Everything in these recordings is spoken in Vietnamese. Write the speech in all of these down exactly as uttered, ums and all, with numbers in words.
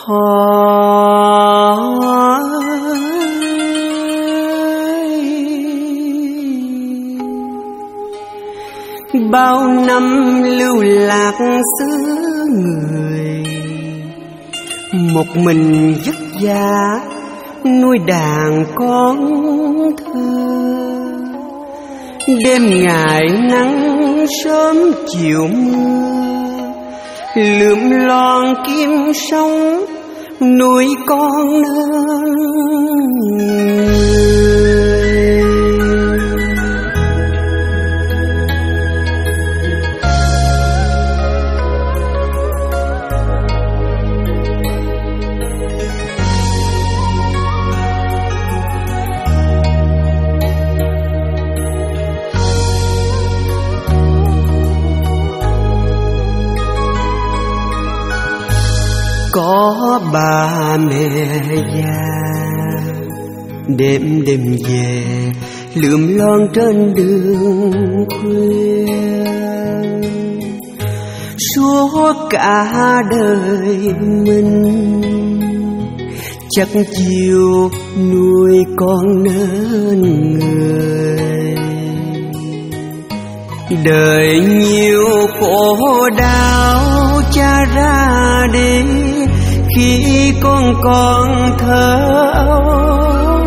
Bao năm lưu lạc xứ người, một mình vất vả nuôi đàn con thơ. Đêm ngày nắng sớm chiều mưa, lượm lon kiếm sống nuôi con nên có ba mẹ già. Đêm đêm về lượm lon trên đường khuya, suốt cả đời mình chắc chiều nuôi con nên người. Đời nhiều khổ đau cha ra đi khi con còn thơ ấu,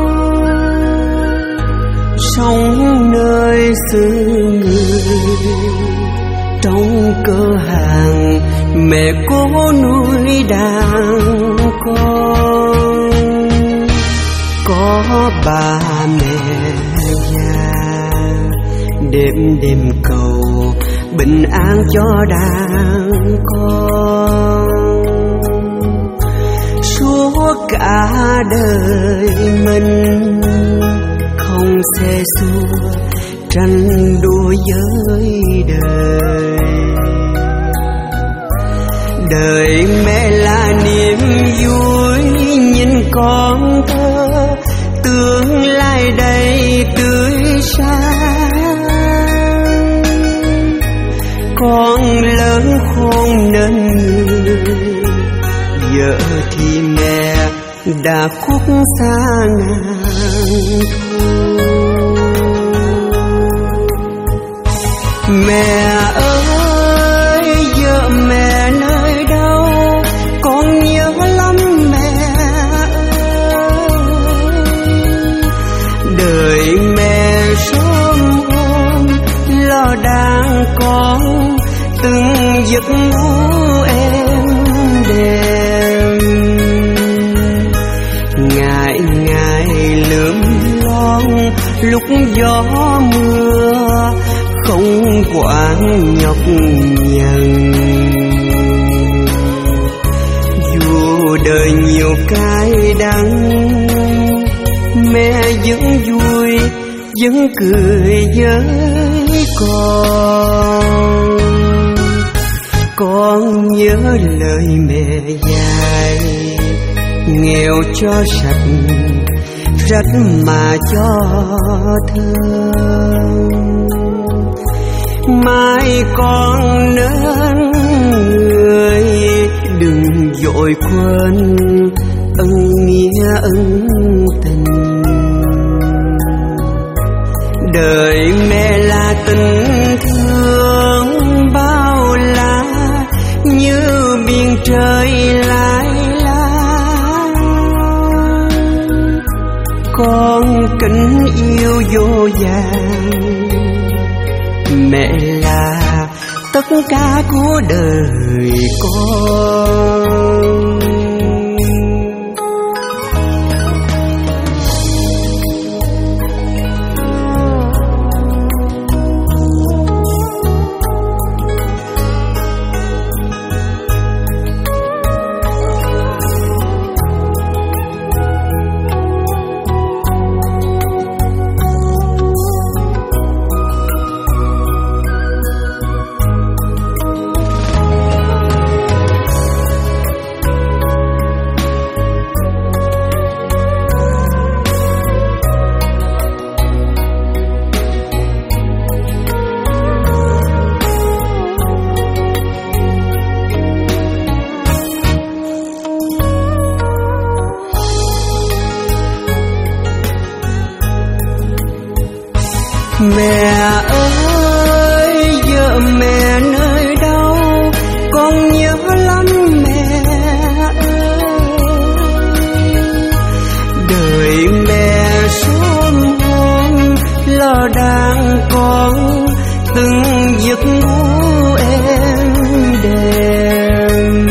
sống nơi xứ người trong cơ hàng mẹ cố nuôi đàn con. Có ba mẹ già đêm đêm cầu bình an cho đàn con. Suốt cả đời mình không xe xua tranh đua với đời. Đời mẹ là niềm vui nhìn con thơ, tương lai đầy tươi sáng. Con lớn khôn nên người, vợ thì mẹ đã khuất xa ngàn thu. Mẹ ơi vợ mẹ nơi đâu, con nhớ lắm mẹ ơi. Đời mẹ sớm hôm lo đàn con, từng giấc ngủ êm đềm. Ngày ngày lượm lon lúc gió mưa, không quản nhọc nhằn. Dù đời nhiều cái đắng, mẹ vẫn vui vẫn cười với con. Con nhớ lời mẹ dạy, nghèo cho sạch rách mà cho thơm. Mai con nên người đừng vội quên ân nghĩa ân tình. Đời mẹ là tình thương bao la, như biển trời lai lai. Con kính yêu vô vàn, mẹ là tất cả của đời con. Mẹ ơi, vợ mẹ nơi đâu, con nhớ lắm mẹ ơi. Đời mẹ sớm hôm lo đàn con, từng giấc ngủ êm đềm.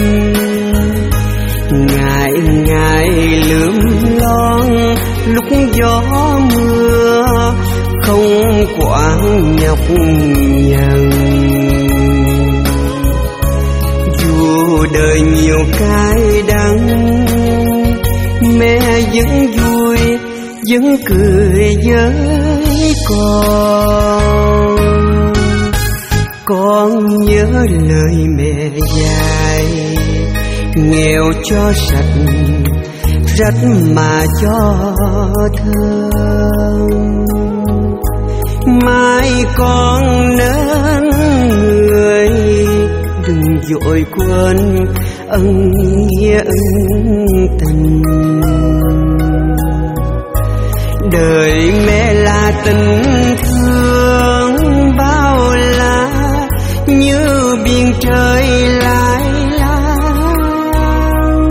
Ngày ngày lượm lon lúc gió mưa, không quản nhọc nhằn. Dù đời nhiều cái đắng, mẹ vẫn vui vẫn cười với con. Con nhớ lời mẹ dạy, nghèo cho sạch rách mà cho thơm. Mai con nên người đừng vội quên ân nghĩa ân tình. Đời mẹ là tình thương bao la, như biển trời lai lang.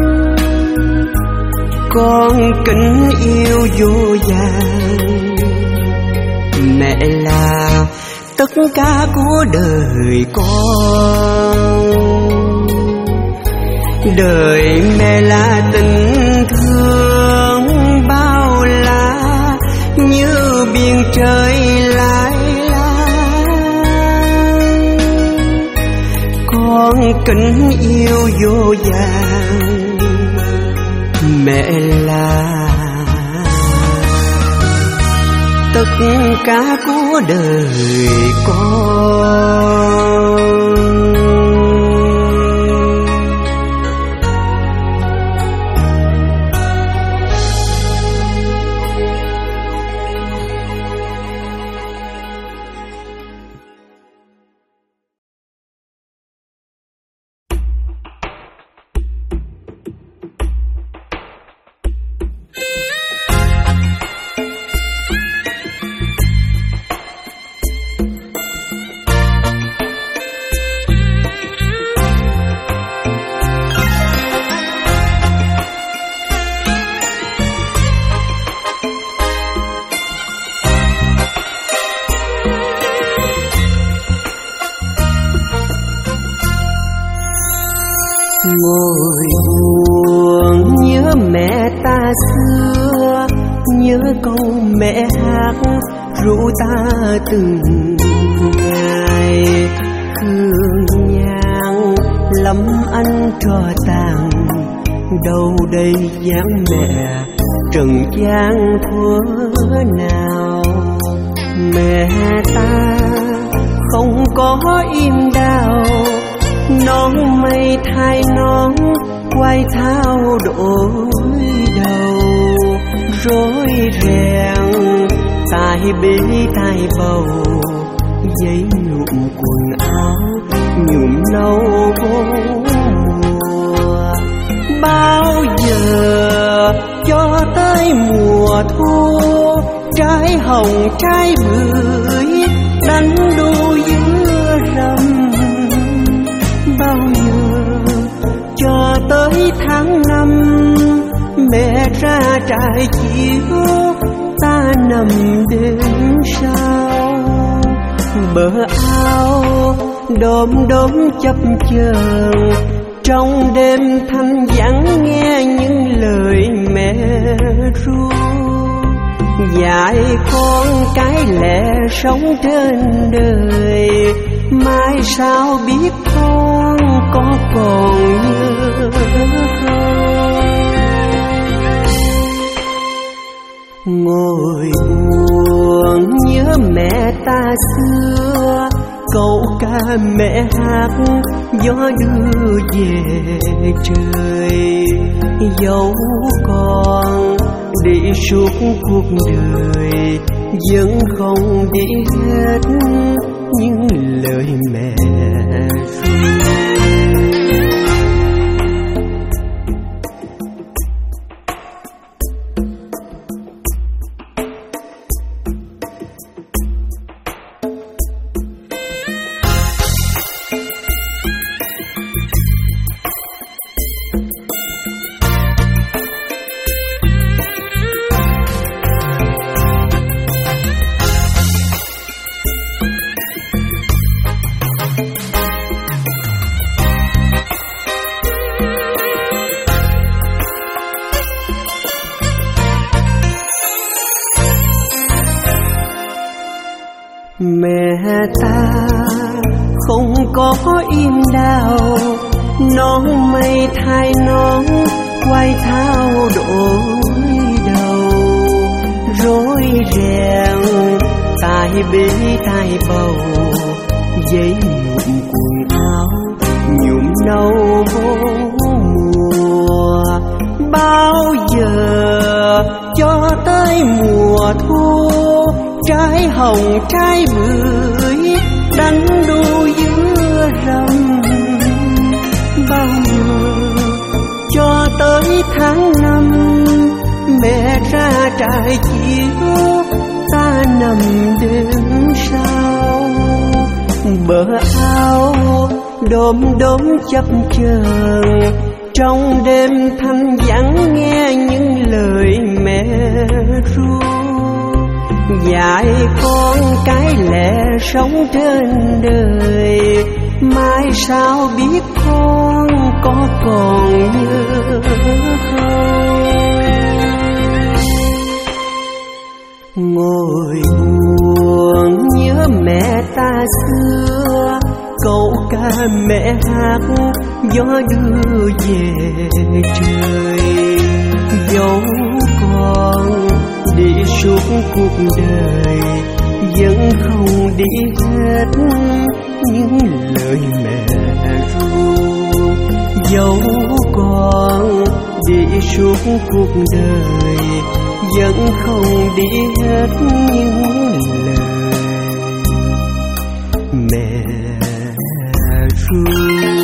Con kính yêu vô vàn, mẹ là tất cả của đời con. Đời mẹ là tình thương bao la, như biển trời lai lang. Con kính yêu vô vàn, mẹ là tất cả của đời con. Ngồi buồn nhớ mẹ ta xưa, nhớ câu mẹ hát ru ta từng ngày. Hương nhang lắm anh trò tàn, đâu đây dáng mẹ trần gian thuở nào. Mẹ ta không có im đau, nón mây thay nón quay thao đổi đầu. Rối ren tai bế tai bầu, giấy nhuộm quần áo nhuộm nâu bốn mùa. Bao giờ cho tới mùa thu, trái hồng trái bưởi đánh đu giữa râm. Bao giờ cho tới tháng năm, mẹ ra trại chiếu ta nằm đêm sau. Bờ ao đom đóm chập chờn, trong đêm thanh vắng nghe những lời mẹ ru. Dạy con cái lẽ sống trên đời, mai sau biết con có còn nhớ không. Ngồi buồn nhớ mẹ ta xưa, câu ca mẹ hát gió đưa về trời. Dẫu con đi suốt cuộc đời, vẫn không đi hết những lời mẹ ru. Mẹ ta không có im đau, nón mây thay nón quay thao đổi đầu, rối ren tai bế tai bầu, giấy nhuộm quần áo nhuộm nâu mùa. Bao giờ cho tới mùa thu, trái hồng trái bưởi đánh đu giữa râm. Bao giờ cho tới tháng năm, mẹ ra trại chiếu ta nằm đêm sau. Bờ áo đom đóm chập chờn, trong đêm thanh vắng nghe những lời mẹ ru. Dạy con cái lẽ sống trên đời, mai sao biết con có còn nhớ không. Ngồi buồn nhớ mẹ ta xưa, câu ca mẹ hát gió đưa về trời. Dẫu con đi suốt cuộc đời, vẫn không đi hết những lời mẹ ru. Dẫu con đi suốt cuộc đời, vẫn không đi hết những lời mẹ ru.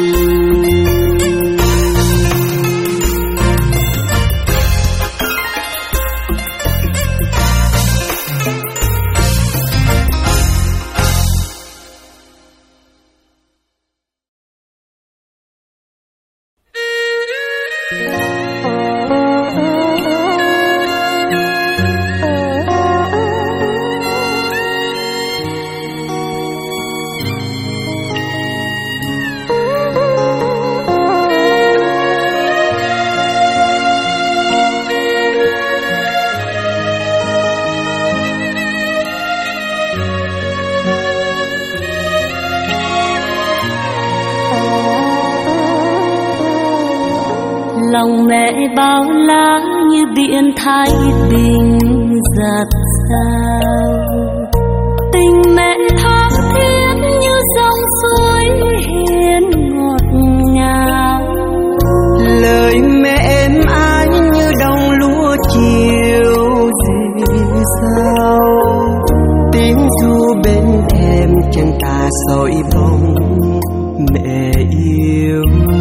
Lòng mẹ bao la như biển Thái Bình dạt dào, tình mẹ tha thiết như dòng suối hiền ngọt ngào. Lời mẹ êm ái như đồng lúa chiều dịu dào, tiếng ru bên thềm chân ta soi bóng mẹ yêu.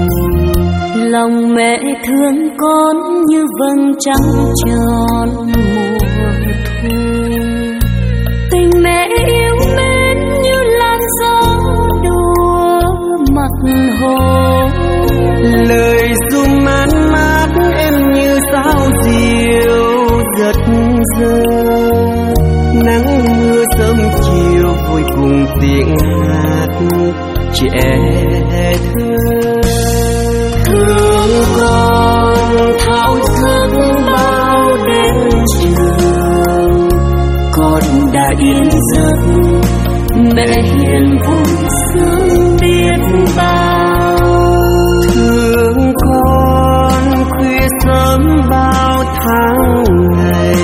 Lòng mẹ thương con như vầng trăng tròn mùa thu, tình mẹ yêu mến như làn gió đùa mặt hồ. Lời ru man mát em như sao diều giật giơ, nắng mưa sớm chiều vui cùng tiếng hát trẻ thơ. Thương con thao thức bao đêm trường, con đã yên giấc mẹ hiền vui sướng biết bao. Thương con khuya sớm bao tháng ngày,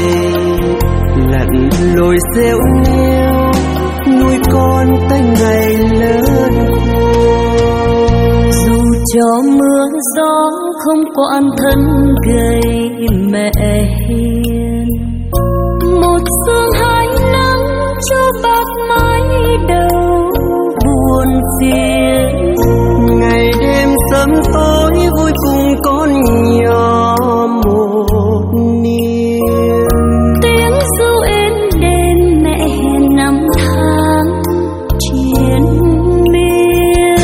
lặn lội rêu nêu nuôi con tới ngày lớn khôn. Dù cho mưa gió không quản thân gầy mẹ hiền, một sương hai nắng cho bạc mái đầu buồn phiền. Ngày đêm sớm tối vui cùng con nhỏ một niềm, tiếng ru êm đêm mẹ hiền năm tháng triền miên.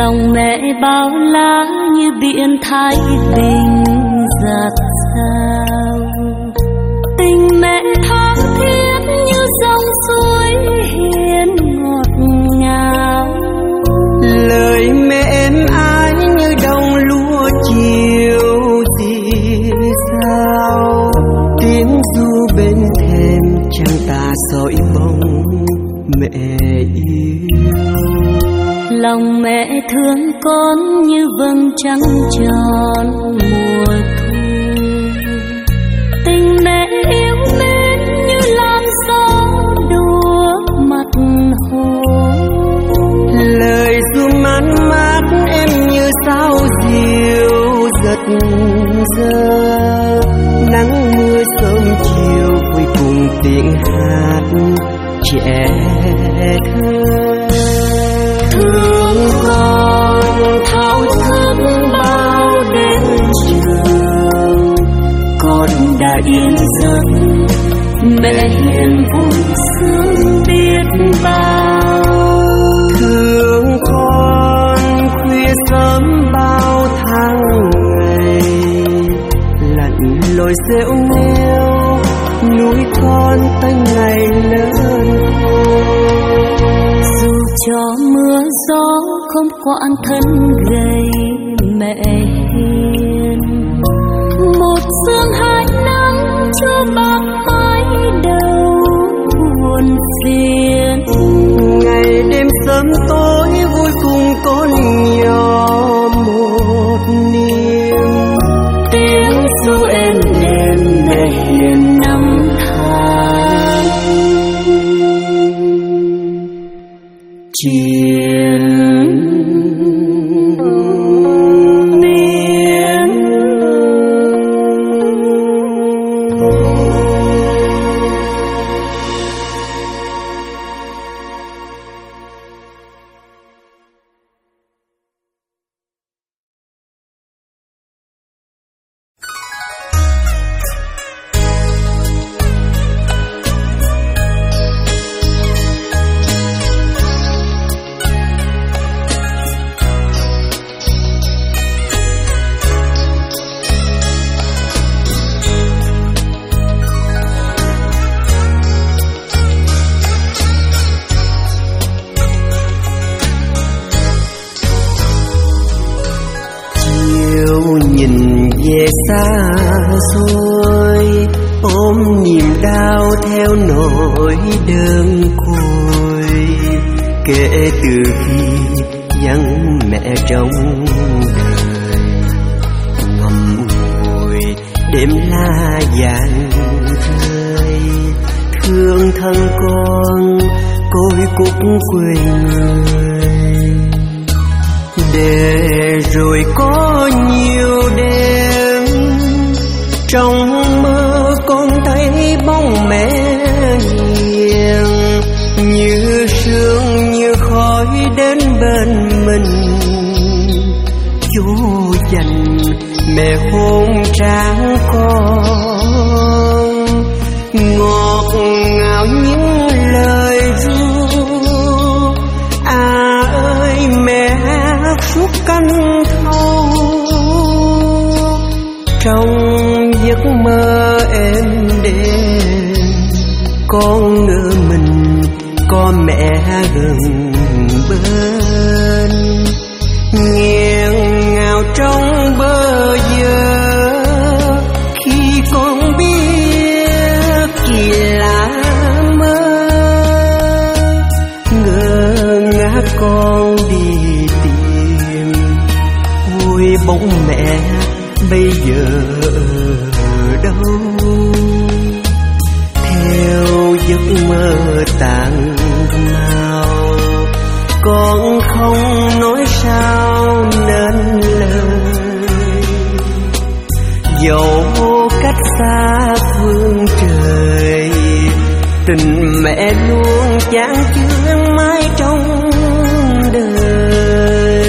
lòng mẹ bao la như biển Thái Bình dạt dào, tình mẹ tha thiết như dòng suối hiền ngọt ngào, lời mẹ êm ái như đồng lúa chiều rì rào, tiếng ru bên thềm chẳng tà soi bóng mẹ yêu. Lòng mẹ thương con như vầng trăng tròn mùa thu, tình mẹ yêu mến như làn gió đùa mặt hồ, lời ru man mát em như sao diều giật giơ, nắng mưa sớm chiều vui cùng tiếng hát trẻ thơ. Thương con thao thức bao đêm trường, con đã yên giấc mẹ hiền vui sướng biết bao. Thương con khuya sớm bao tháng ngày, lặn lội rêu nêu nuôi con tới ngày lớn. Dù cho mưa gió không quản thân gầy mẹ hiền, một sương hai nắng cho bác mái đầu buồn phiền. Ngày đêm sớm tối vui cùng con nhỏ một niềm, tiếng ru êm đềm mẹ hiền năm tháng triền miên. Về xa xôi ôm niềm đau theo nỗi đơn côi, kể từ khi vắng mẹ trong đời, ngậm ngùi đêm la vàng rơi, thương thân con côi cút quê người. Để rồi có nhiều đêm trong mơ con thấy bóng mẹ hiền, như sương như khói đến bên mình, chú dành mẹ hôn trán con, ngọt ngào những lời ru. À ơi mẹ hát suốt canh thâu, trong giấc mơ em đêm con ngỡ mình có mẹ gần bên, nghẹn ngào trong bơ vơ khi con biết chỉ là mơ, ngơ ngác con đi tìm vui bóng mẹ bây giờ ở đâu. Theo giấc mơ tàn mau, con không nói sao nên lời, dẫu cách xa phương trời, tình mẹ luôn chan chứa mãi trong đời.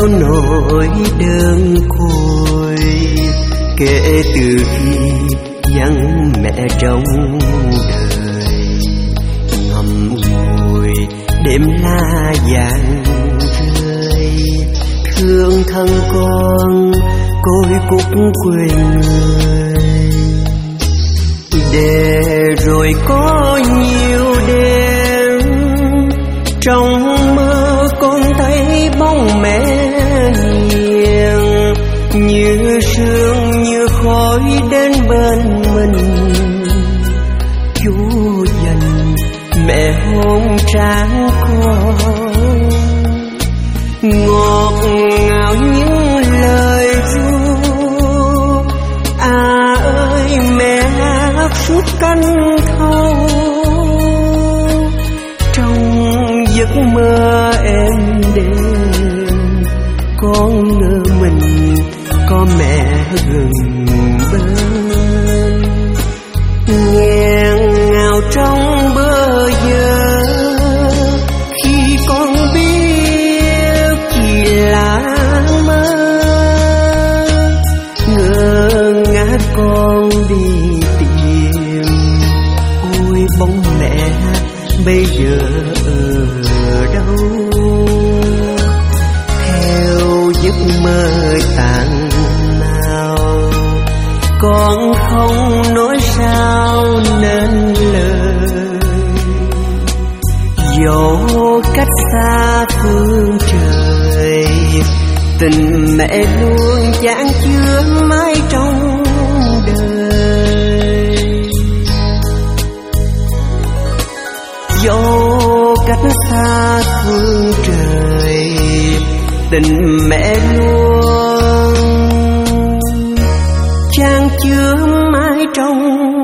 nỗi đơn côi kể từ khi vắng mẹ trong đời. Ngậm ngùi đêm la vàng rơi, thương thân con côi cúc quê người. Để rồi có nhiều đêm trong mơ con thấy bóng mẹ hiền, như sương như khói đến bên mình. Chúa dành mẹ hôn trán con, ngọt ngào những lời ru. À ơi mẹ hát suốt canh thâu, trong giấc mơ em đêm con ngỡ mình có mẹ gần bên. Nghẹn ngào trong bơ vơ khi con biết chỉ là mơ, ngơ ngác con đi tìm ôi bóng mẹ bây giờ ở đâu. Theo giấc mơ tàn nào con không nói sao nên lời, dẫu cách xa phương trời tình mẹ luôn chan chứa mãi trong đời. Dẫu cách xa phương trời tình mẹ luôn chan chứa mãi trong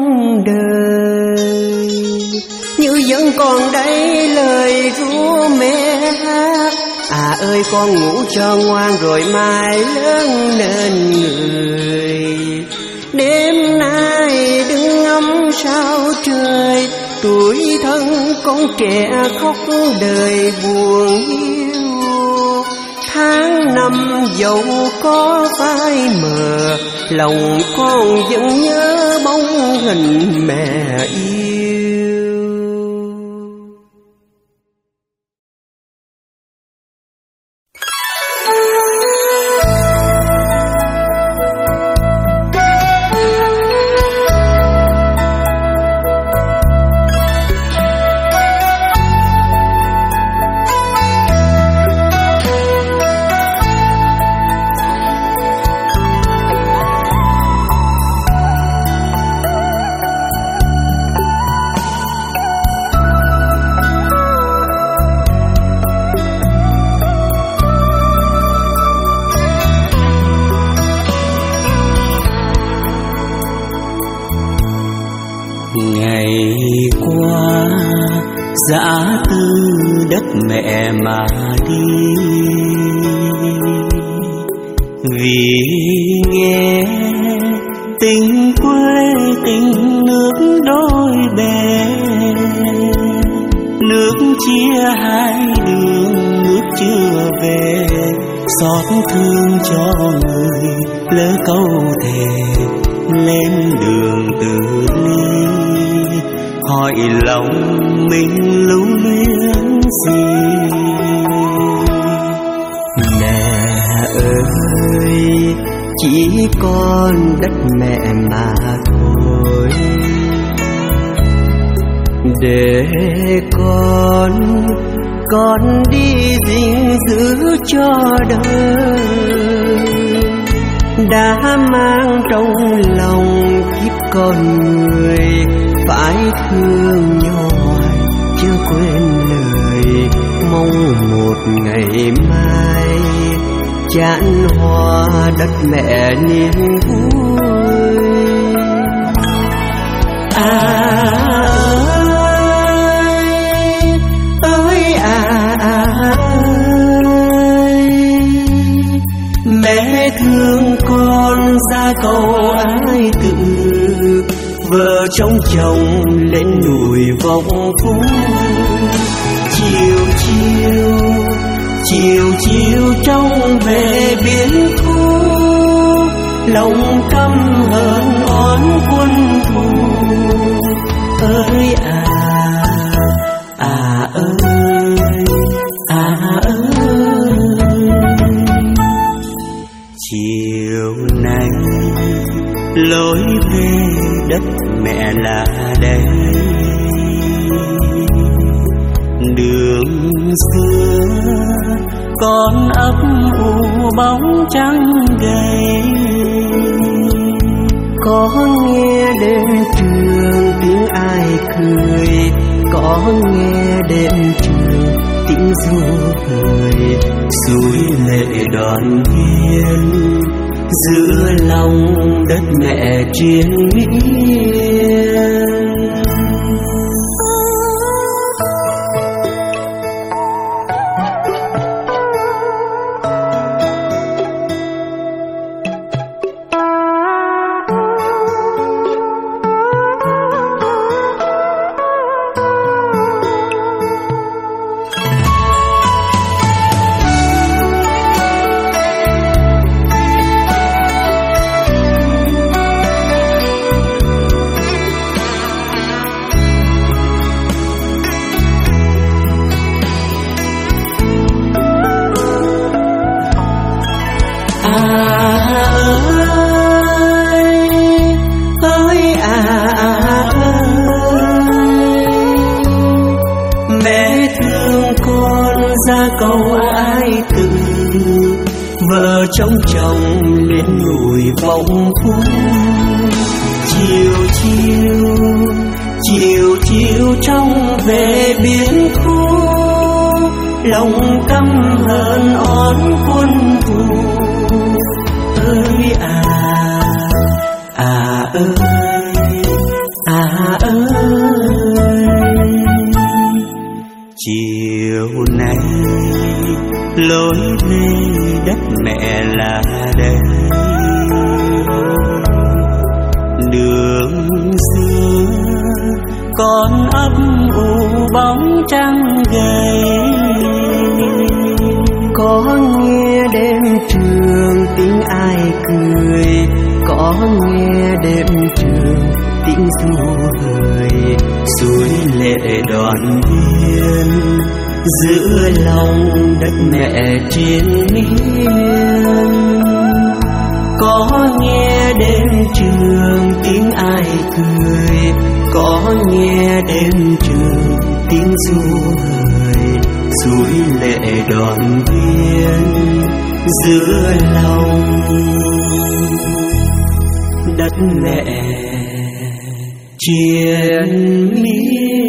đời. Như vẫn còn đây lời ru mẹ hát, à ơi con ngủ cho ngoan rồi mai lớn nên người. Đêm nay đừng ngắm sao trời, tuổi thân con trẻ khóc đời buồn hiu. Tháng năm dẫu có phai mờ, lòng con vẫn nhớ bóng hình mẹ yêu. dã từ đất mẹ mà đi, vì nghe tình quê tình nước đôi bè, nước chia hai đường nước chưa về, xót thương cho người lỡ câu thề lên đường từ ly, hỏi lòng mình lưu luyến gì. Mẹ ơi, chỉ còn đất mẹ mà thôi, để con con đi gìn giữ cho đời, đã mang trong lòng kiếp con người, phải thương nhau hoài chưa quên lời, mong một ngày mai chán hoa đất mẹ niềm vui. À ơi, ơi à, à ơi, mẹ thương con ra cầu ai tự, vợ trong chồng lên núi vòng phú, chiều chiều chiều chiều trông về biển khu, lòng căm hờn oán quân thù. Ơi à à ơi à ơi, chiều nay lối về đất mẹ là đây. Đường xưa con ấp u bóng trắng gầy, có nghe đêm trường tiếng ai cười, có nghe đêm trường tiếng ru cười. suối lệ đoàn viên giữa lòng đất mẹ triền miên. Trong chồng lên núi vòng phú, chiều chiều chiều chiều trong về biển khu, lòng căm hờn oán quân thù. Ơi à à ơi à ơi, chiều nay lối về đất mẹ là đây. Đường xưa con ấp u bóng trăng gầy, có nghe đêm trường tiếng ai cười, có nghe đêm trường tiếng ru cười. suối lệ đoàn viên giữa lòng đất mẹ triền miên, có nghe đêm trường tiếng ai cười, có nghe đêm trường tiếng ru hời. suối lệ đoàn viên giữa lòng đất mẹ triền miên.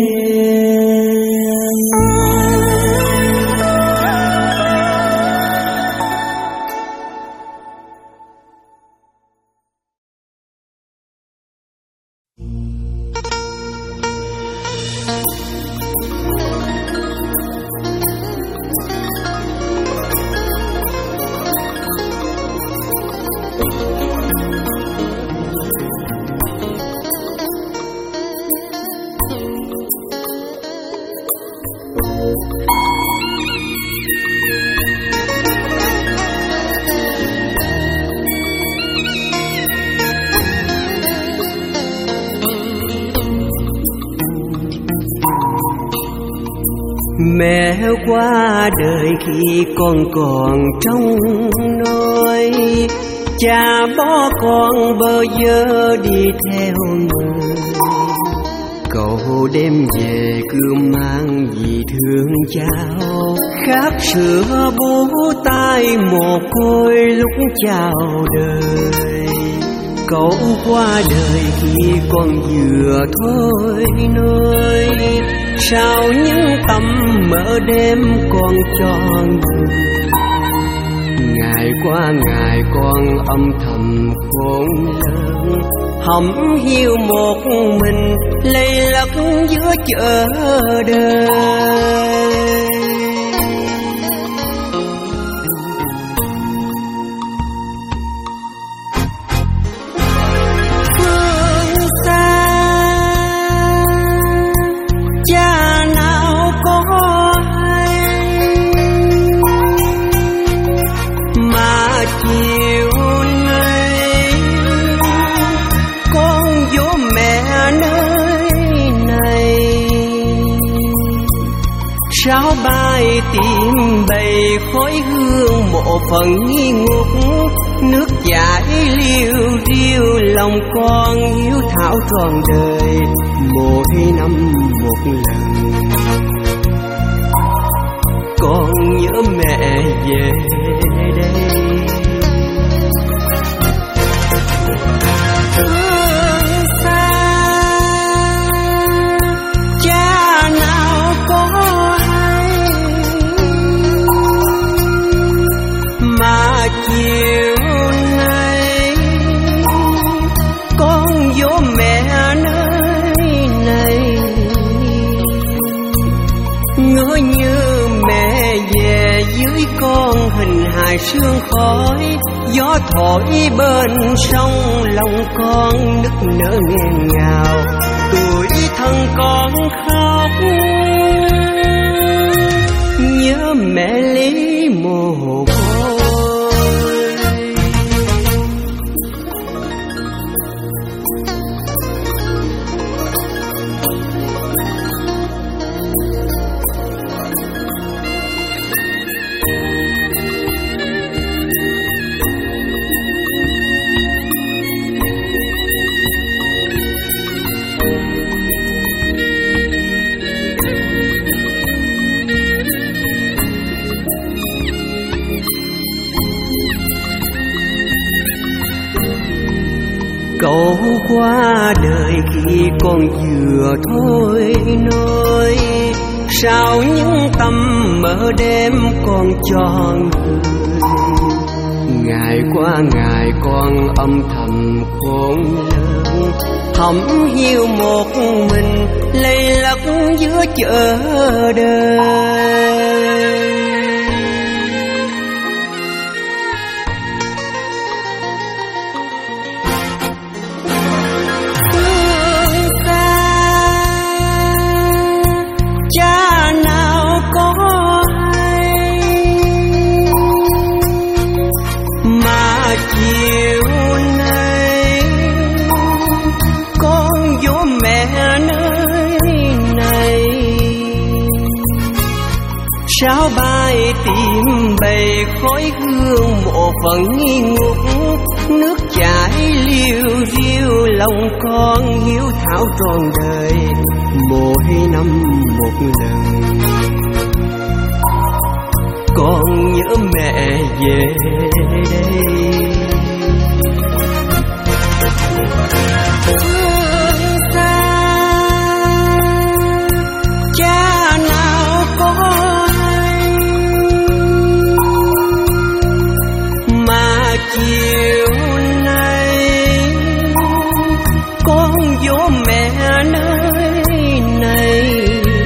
Mẹ qua đời khi con còn trong nôi, cha bỏ con bơ vơ đi theo người. Cậu đem về cứ mang vì thương cháu, khát sữa bú tay mồ côi lúc chào đời. Cậu qua đời khi con vừa thôi nơi, sao những tầm mơ đêm còn tròn. Ngày qua ngày con âm thầm khôn lớn, hẩm hiu một mình lầy lất giữa chợ đời. sao bài tìm bầy khói hương một phần nghi ngút, nước chảy liêu riêu lòng con hiếu thảo trọn đời mỗi năm một lần. Con nhớ mẹ về đây, thương xa cha nào có hay, mà chiều nay con vô mẹ nơi này, ngỡ như mẹ về dưới con hình hài sương khói, gió thổi bên sông lòng con nức nở nghẹn ngào, tuổi thân con khóc nhớ mẹ Lý mồ côi. Cậu qua đời khi con vừa thôi nôi, sao những tâm mơ đêm con tròn người. Ngày qua ngày con âm thầm khôn lớn, thầm hiu một mình lầy lắc giữa chợ đời. Sao bài tìm bầy khói hương một phần nghi ngút, nước chảy liêu riêu lòng con hiếu thảo trọn đời mỗi năm một lần. Con nhớ mẹ về đây, phương xa cha nào có chiều nay con vô mẹ nơi này,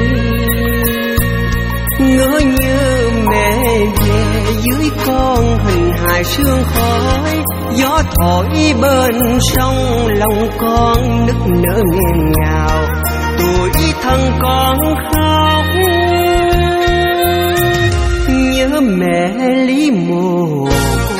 ngỡ như mẹ về dưới con hình hài sương khói, gió thổi bên sông lòng con nức nở nghẹn ngào, tuổi thân con khóc nhớ mẹ Lý mồ côi.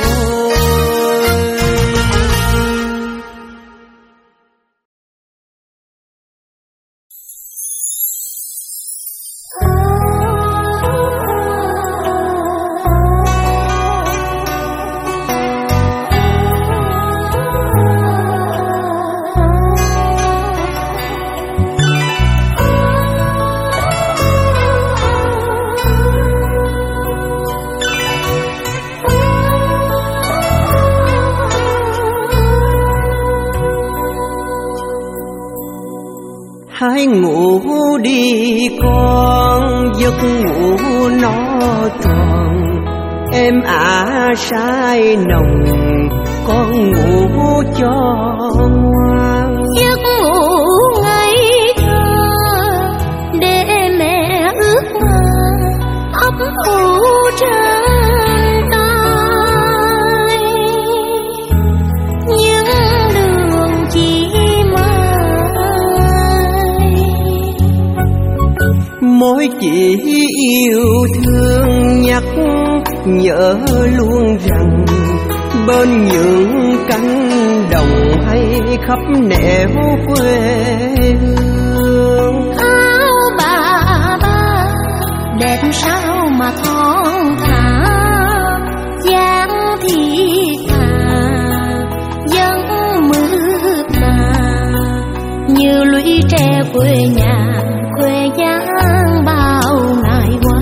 Hãy ngủ đi con, giấc ngủ nó tròn, em ả say nồng, con ngủ cho ngoan. Giấc ngủ ngây thơ để mẹ ước mơ ấp ủ trên tay, những đường chỉ mỗi chỉ yêu thương nhắc nhở luôn rằng bên những cánh đồng hay khắp nẻo quê hương, áo bà ba đẹp làm sao mà thon thả, dáng thiết tha vẫn mượt mà như lũy tre quê nhà quê dáng bao ngày qua.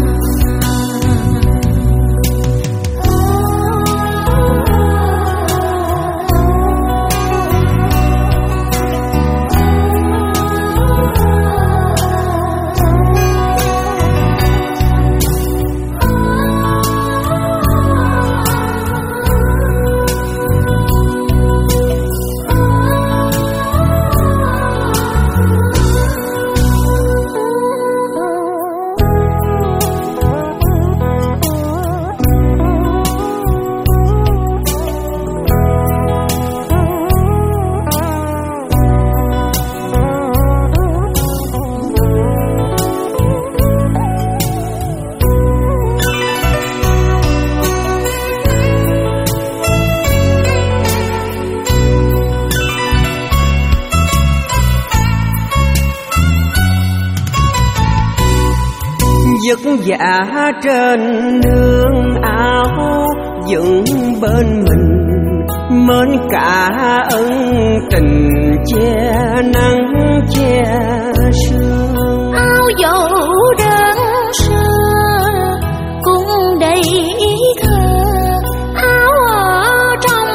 Vất vả trên nương áo dựng bên mình, mến cả ân tình che nắng che sương. Áo dầu đơn sơ cũng đầy ý thơ, áo ở trong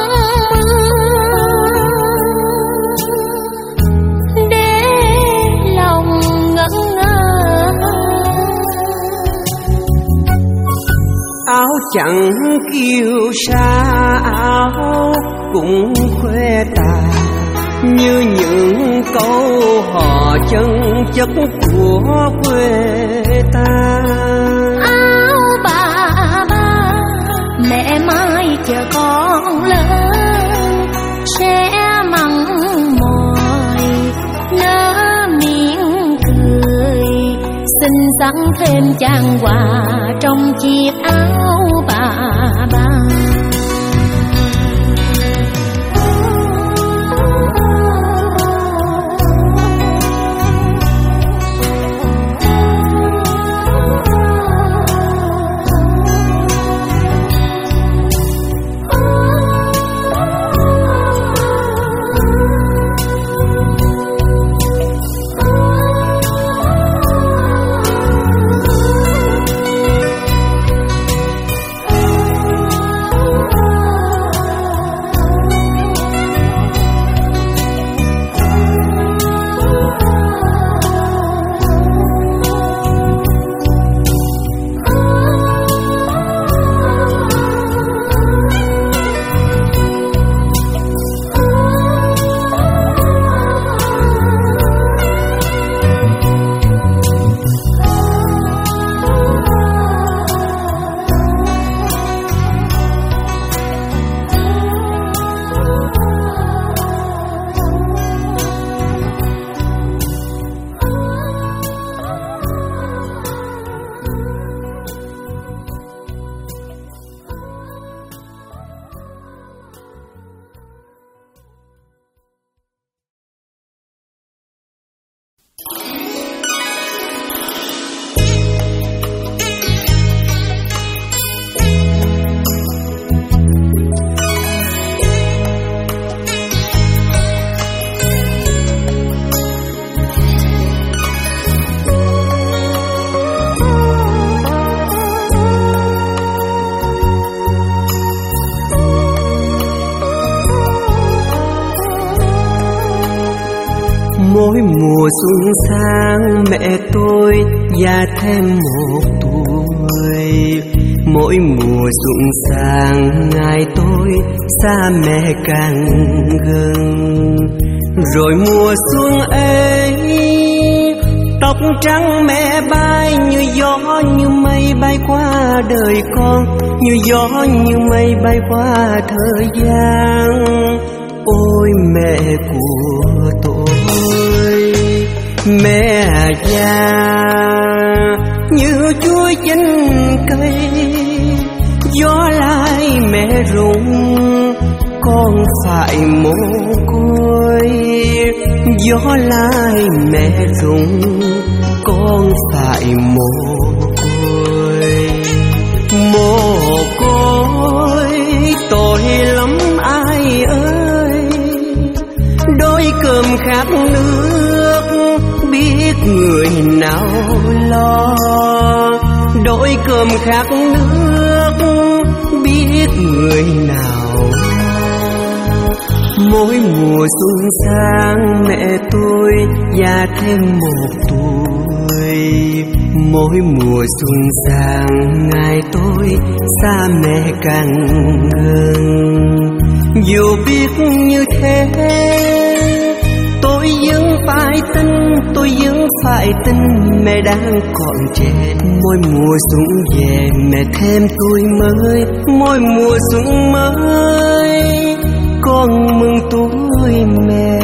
mưa để lòng ngẩn ngơ. Áo chẳng kiêu sa áo cũng khoe tà, như những câu hò chân chất của quê ta. Áo bà ba mẹ mai chờ con lớn sẽ mặn mòi nở miệng cười, xin sẵn thêm chàng quà trong chiếc áo bà ba. Mỗi mùa xuân sang mẹ tôi già thêm một tuổi, mỗi mùa xuân sang ngày tôi xa mẹ càng gần. Rồi mùa xuân ấy tóc trắng mẹ bay như gió như mây bay qua đời con, như gió như mây bay qua thời gian. Ôi mẹ của tôi, mẹ già như chuối chín cây, gió lai mẹ rụng con phải mồ côi. Gió lai mẹ rụng con phải mồ côi. nào lo, đổi cơm khát nước biết người nào. Mỗi mùa xuân sang mẹ tôi già thêm một tuổi, mỗi mùa xuân sang ngày tôi xa mẹ càng gần. Dù biết như thế tôi vẫn phải tin, tôi vẫn phải tin mẹ đang còn trẻ. Mỗi mùa xuân về mẹ thêm tuổi mới, mỗi mùa xuân mới con mừng tuổi mẹ.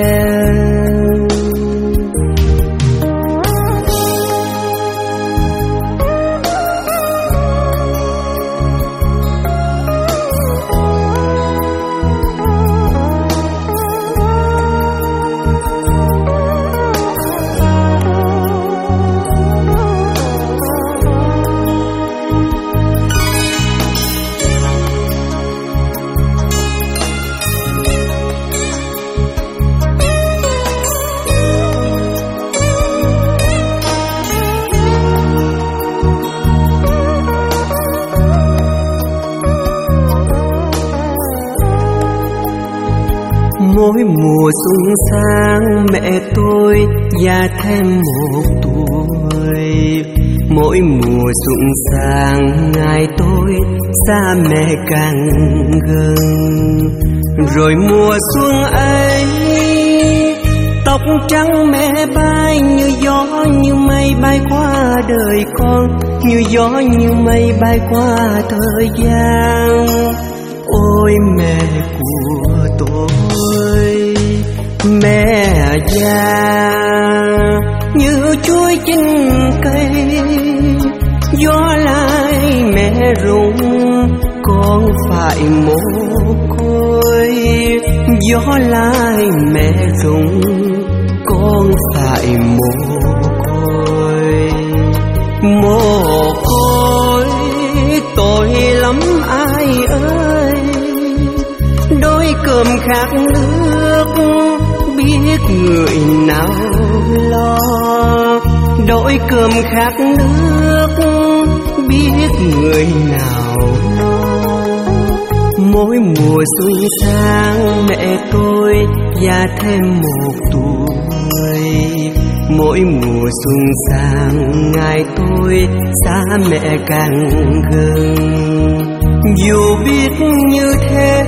Mỗi mùa xuân sang mẹ tôi già thêm một tuổi, mỗi mùa xuân sang ngày tôi xa mẹ càng gần. Rồi mùa xuân ấy tóc trắng mẹ bay như gió như mây bay qua đời con, như gió như mây bay qua thời gian. Ôi mẹ của tôi, mẹ già như chuối chín cây, gió lai mẹ rụng con phải mồ côi. Gió lai mẹ rụng con phải mồ côi. Mồ côi tội lắm ai ơi, đôi cơm khát nước biết người nào lo, đôi cơm khát nước biết người nào lo. Mỗi mùa xuân sang mẹ tôi già thêm một tuổi, mỗi mùa xuân sang ngày tôi xa mẹ càng gần. Dù biết như thế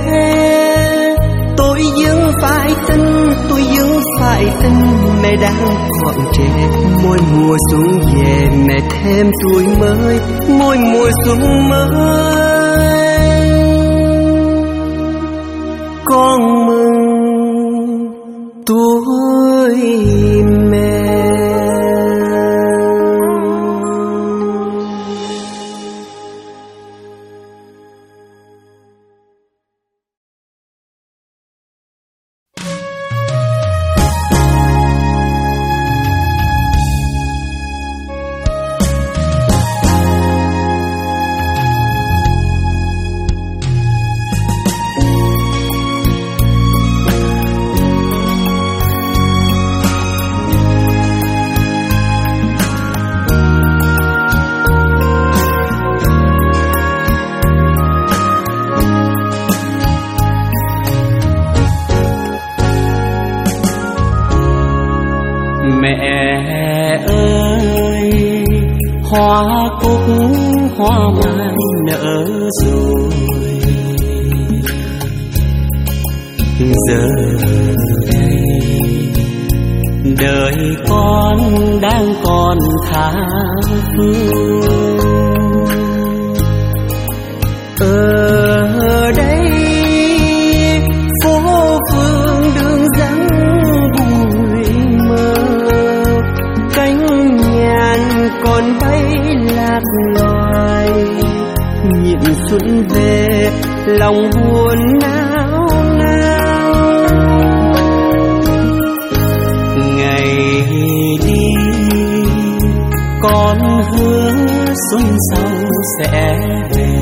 tôi vẫn phải tin, tôi vẫn phải tin mẹ đang còn trẻ. Mỗi mùa xuân về mẹ thêm tuổi mới, mỗi mùa xuân mới con mừng tuổi mẹ. Hoa cúc hoa mai nở rồi, giờ đây đời con đang còn tha phương. Ở đây phố phường đường vắng bụi mờ, cánh nhàn còn bay lạc loài. Nhịp xuân về lòng buồn nao nao, ngày đi con hứa xuân sau sẽ về,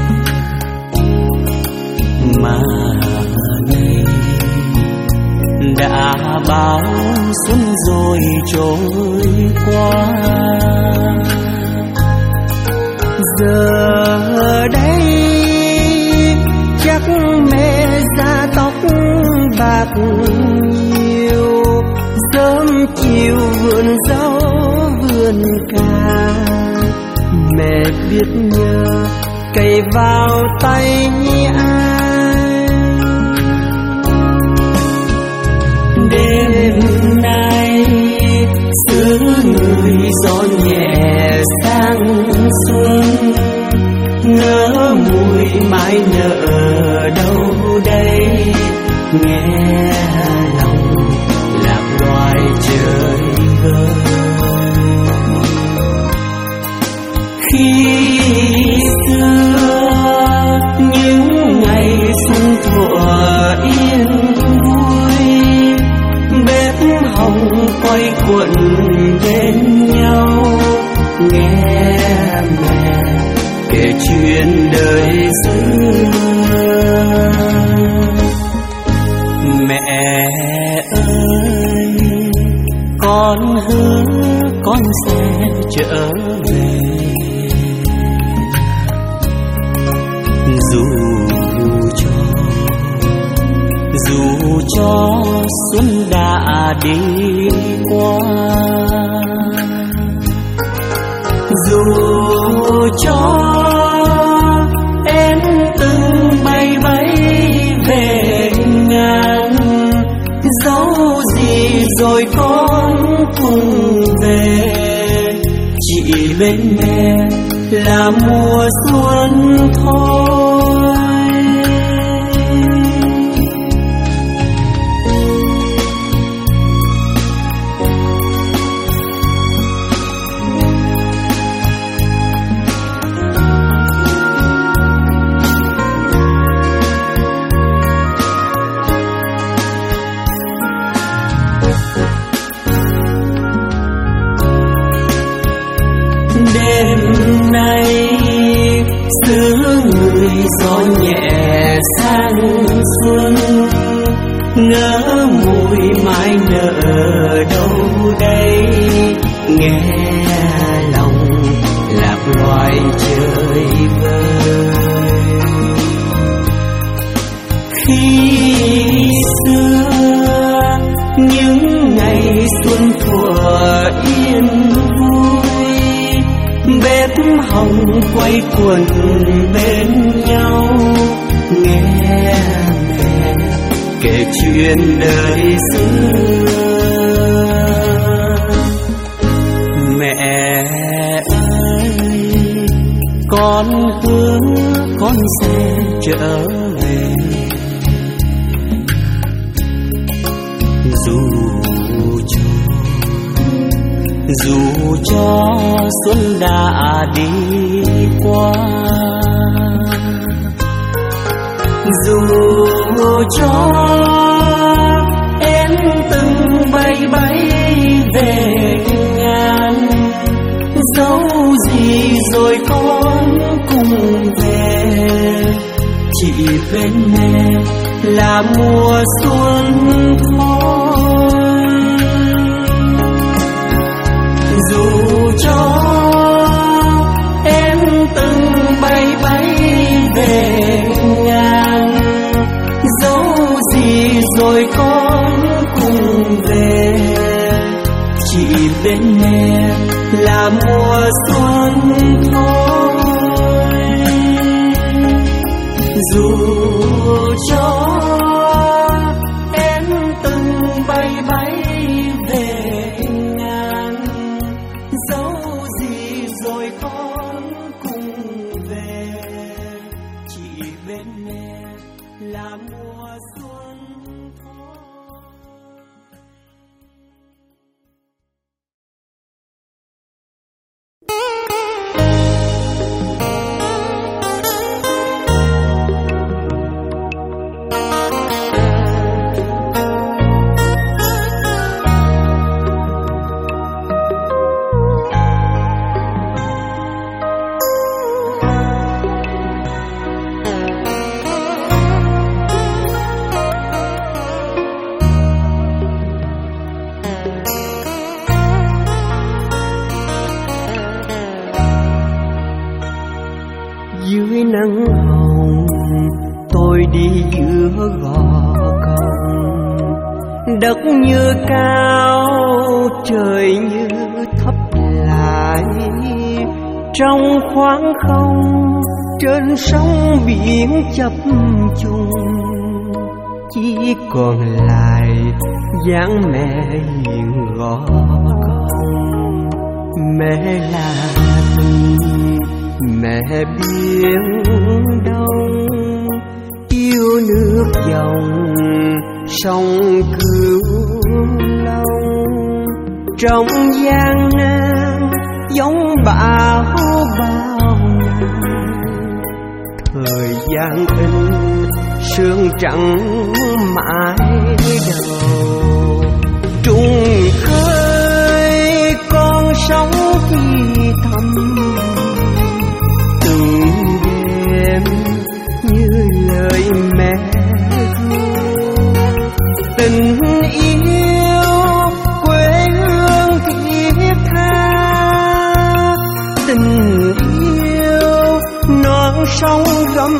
mà nay đã bao xuân rồi trôi qua. Giờ đây chắc mẹ da tóc bạc nhiều, sớm chiều vườn rau vườn cà. Mẹ biết nhớ cày vào tay ai. Đêm nay xứ người gió nhẹ sang xuân, ngỡ mùi mãi nở đâu đây. Nghe lòng lạc loài trời vơi. Khi xưa những ngày xuân thuở yên vui, bếp hồng quay quần bên nhau. Nghe mẹ kể chuyện đời xưa. Mẹ ơi, con hứa con sẽ trở về. Dù cho dù cho xuân đã đi qua, dù cho em từng bay bay về ngàn, dẫu gì rồi con cùng về. Chỉ bên mẹ là mùa xuân thôi. Đêm nay xứ người gió nhẹ sang xuân, ngỡ mùi mãi nở đâu đây. Nghe lòng lạc loài trời vơi. Khi xưa những ngày xuân thuở yên vui, bếp hồng quay quần bên nhau. Nghe mẹ kể chuyện đời xưa. Mẹ ơi, con hứa con sẽ trở về. Dù cho dù cho xuân đã đi qua, dù cho em từng bay bay về ngàn, dẫu gì rồi con cùng về. Chỉ bên mẹ là mùa xuân thôi. Dù cho em từng bay bay về ngàn, dẫu gì rồi con cùng về. Chỉ bên mẹ là mùa xuân thôi. Dù cho em từng bay bay về ngàn, dẫu gì rồi con cùng về. Chỉ bên mẹ là mùa xuân thôi. dưới nắng hồng tôi đi giữa gò cong. Đất như cao trời như thấp lại, trong khoảng không trên sóng biển chập trùng, chỉ còn lại dáng mẹ hiền gò cong. Mẹ là tình, mẹ biển đông, yêu nước dòng sông Cửu Long. Trong gian nan giống bão bao ngày, thời gian in sương trắng mãi đầu. Trùng khơi con sóng thì thầm, từng đêm như lời mẹ ru. Tình yêu quê hương thiết tha, tình yêu non sông gấm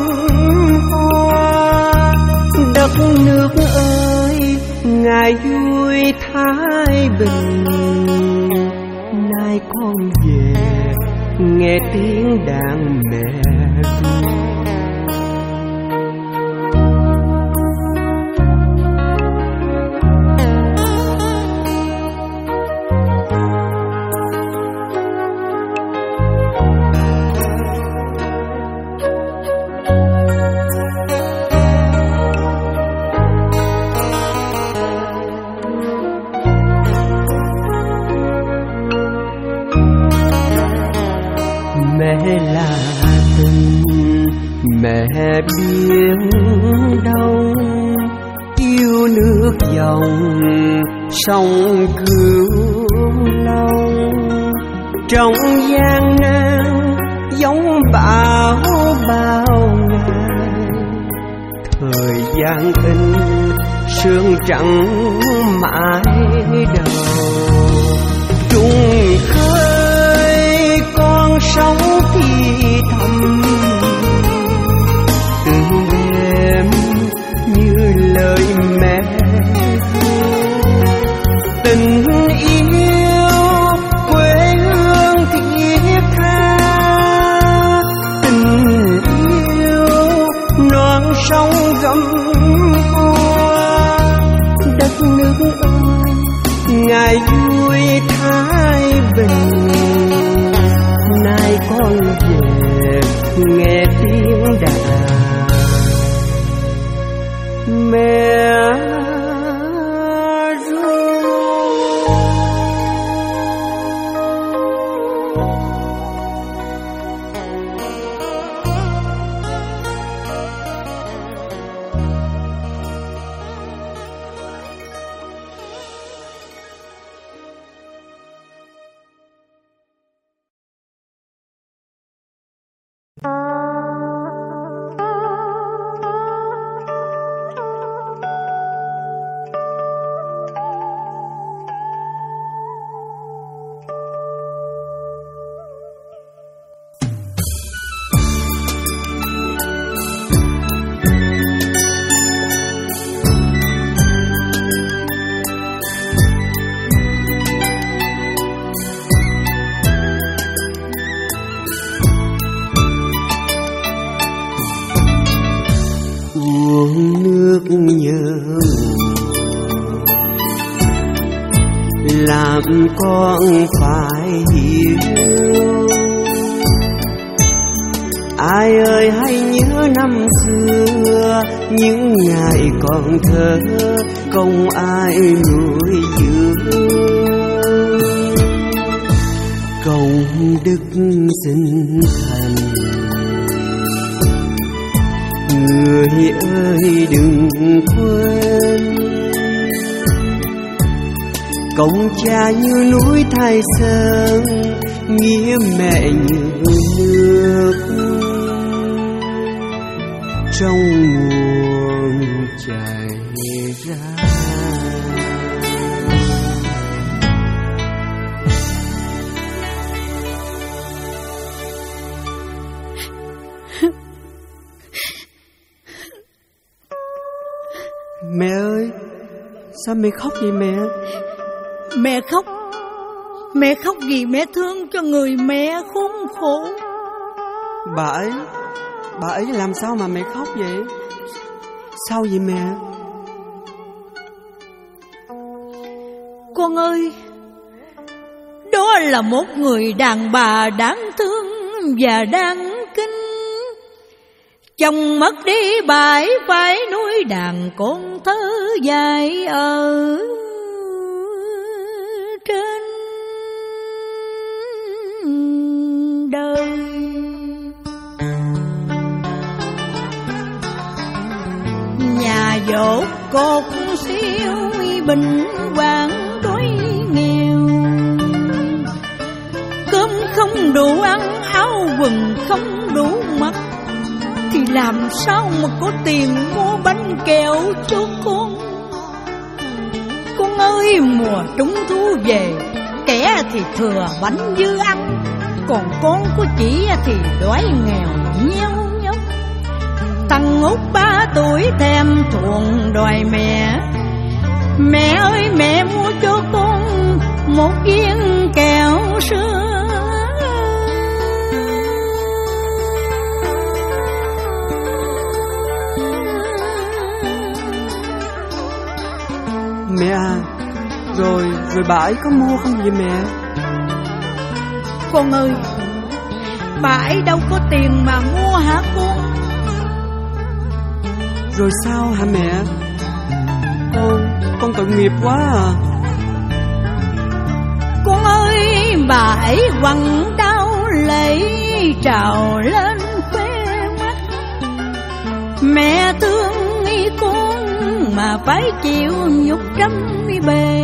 hoa. Đất nước ơi ngày vui thái bình, nay con về nghe tiếng đàn mẹ ru. Mẹ là tình, mẹ biển đông, yêu nước dòng sông Cửu Long. Trong gian nan giống bão bao ngày, thời gian in sương trắng mãi đầu. Trùng khơi con sóng thì thầm, từng đêm như lời mẹ ru. Tình yêu quê hương thiết tha, tình yêu non sông gấm hoa. Đất nước ơi ngày vui thái bình, nay con về nghe tiếng đàn mẹ ru. Uống nước nhớ làm con phải hiểu. Ai ơi hãy nhớ năm xưa, những ngày còn thơ không ai nuôi dưỡng. Công đức sinh thành, người ơi đừng quên. Công cha như núi Thái Sơn, nghĩa mẹ như nước trong nguồn chảy ra. Mẹ ơi, sao mẹ khóc vậy mẹ? Mẹ khóc, mẹ khóc vì mẹ thương cho người mẹ khốn khổ. Bà ấy, bà ấy làm sao mà mẹ khóc vậy? Sao vậy mẹ? Con ơi, đó là một người đàn bà đáng thương và đáng kính. Chồng mất đi bà ấy phải nuôi đàn con thơ dài ở trên đời. Nhà dột cột siêu bình hoàng đói nghèo, cơm không đủ ăn, áo quần không đủ mặc, thì làm sao mà có tiền mua bánh kẹo cho con. Con ơi, mùa trung thu về, kẻ thì thừa bánh dư ăn, còn con của chị thì đói nghèo nheo nhóc. Thằng út ba tuổi thèm thuồng đòi mẹ, mẹ ơi mẹ mua cho con một viên kẹo sữa. Mẹ à, rồi, rồi bà ấy có mua không vậy mẹ? Con ơi, bà ấy đâu có tiền mà mua hả con? Rồi sao hả mẹ? Con, con tội nghiệp quá à. Con ơi, bà ấy quằn đau lệ trào lên khóe mắt. Mẹ thương con mà phải chịu nhục trăm bề.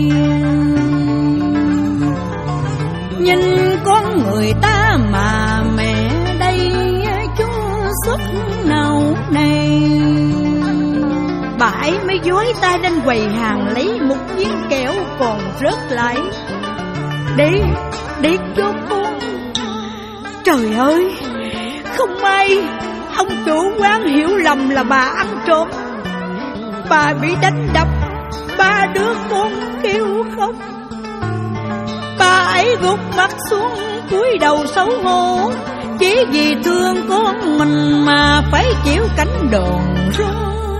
Nhìn con người ta mà mẹ đây chúa xuất nào này. Bà ấy mới dối tay lên quầy hàng lấy một viên kẹo còn rớt lại để để cho con. Trời ơi, không may ông chủ quán hiểu lầm là bà ăn trộm. Bà bị đánh đập, ba đứa con kêu khóc. Bà ấy gục mặt xuống cúi đầu xấu hổ, chỉ vì thương con mình mà phải chịu cảnh đòn roi.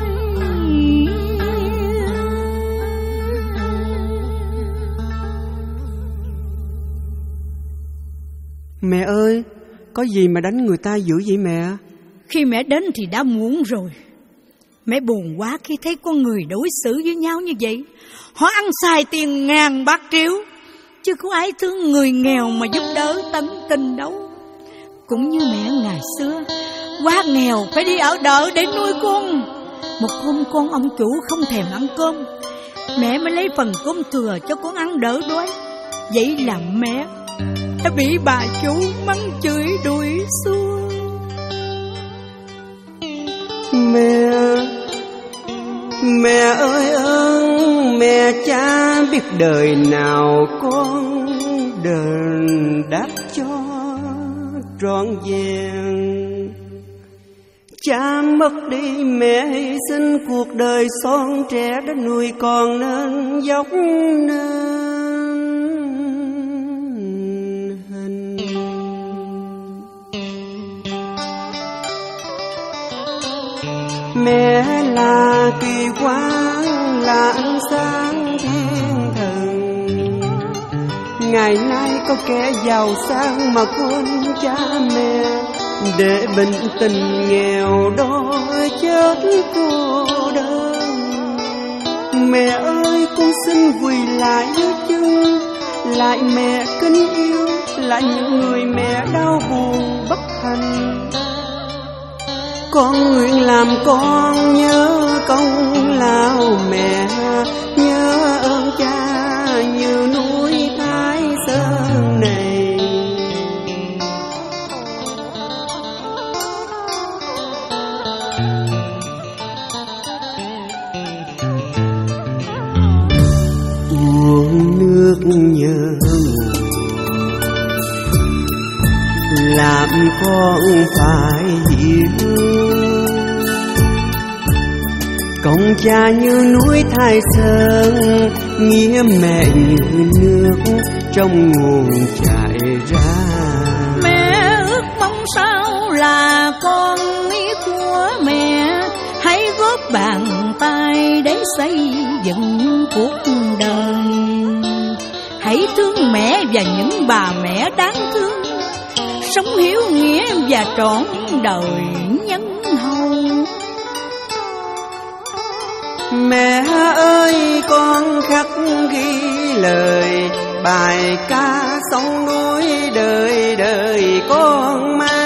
Mẹ ơi, có gì mà đánh người ta dữ vậy mẹ? Khi mẹ đến thì đã muộn rồi. Mẹ buồn quá khi thấy con người đối xử với nhau như vậy. Họ ăn xài tiền ngàn bạc triệu, chứ có ai thương người nghèo mà giúp đỡ tận tình đâu. Cũng như mẹ ngày xưa, quá nghèo phải đi ở đợ để nuôi con. Một hôm con ông chủ không thèm ăn cơm, mẹ mới lấy phần cơm thừa cho con ăn đỡ đói. Vậy là mẹ đã bị bà chủ mắng chửi đuổi xua. Mẹ, mẹ ơi ơn mẹ cha, biết đời nào con đền đáp cho trọn vẹn. Cha mất đi mẹ hy sinh cuộc đời son trẻ đã nuôi con nên dốc nên hình. Mẹ là kỳ quang, là ánh sáng thiên thần. Ngày nay có kẻ giàu sang mà quên cha mẹ, để bình tình nghèo đói chết cô đơn. Mẹ ơi con xin quỳ lại dưới chân, lại mẹ kính yêu, lại những người mẹ đau buồn bất hạnh. Con nguyện làm con nhớ công lao mẹ, nhớ ơn cha như núi Thái Sơn này. Uống nước nhớ nguồn, làm con phải hiểu. Công cha như núi Thái Sơn, nghĩa mẹ như nước trong nguồn chảy ra. Mẹ ước mong sao là con ý của mẹ, hãy góp bàn tay để xây dựng cuộc đời. Hãy thương mẹ và những bà mẹ đáng thương, sống hiếu nghĩa và trọn đời nhân hậu. Mẹ ơi con khắc ghi lời bài ca sông núi đời đời con mang.